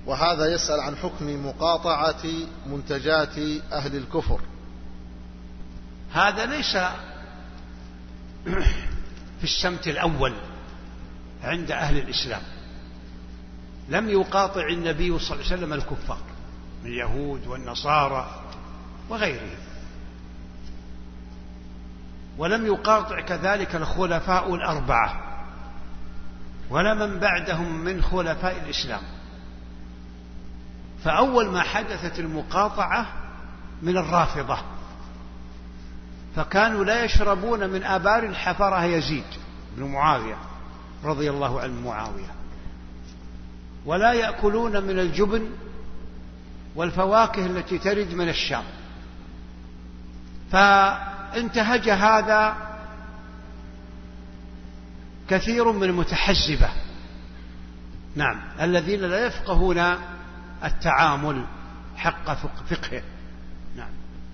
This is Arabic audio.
وهذا يسأل عن حكم مقاطعة منتجات أهل الكفر. هذا ليس في السمت الأول عند أهل الإسلام. لم يقاطع النبي صلى الله عليه وسلم الكفار من اليهود والنصارى وغيرهم، ولم يقاطع كذلك الخلفاء الأربعة ولا من بعدهم من خلفاء الإسلام. فأول ما حدثت المقاطعة من الرافضة، فكانوا لا يشربون من آبار حفرها يزيد بن معاوية رضي الله عنه معاوية، ولا يأكلون من الجبن والفواكه التي ترد من الشام. فانتهج هذا كثير من المتحزبة، نعم، الذين لا يفقهون التعامل حق فقهه. نعم.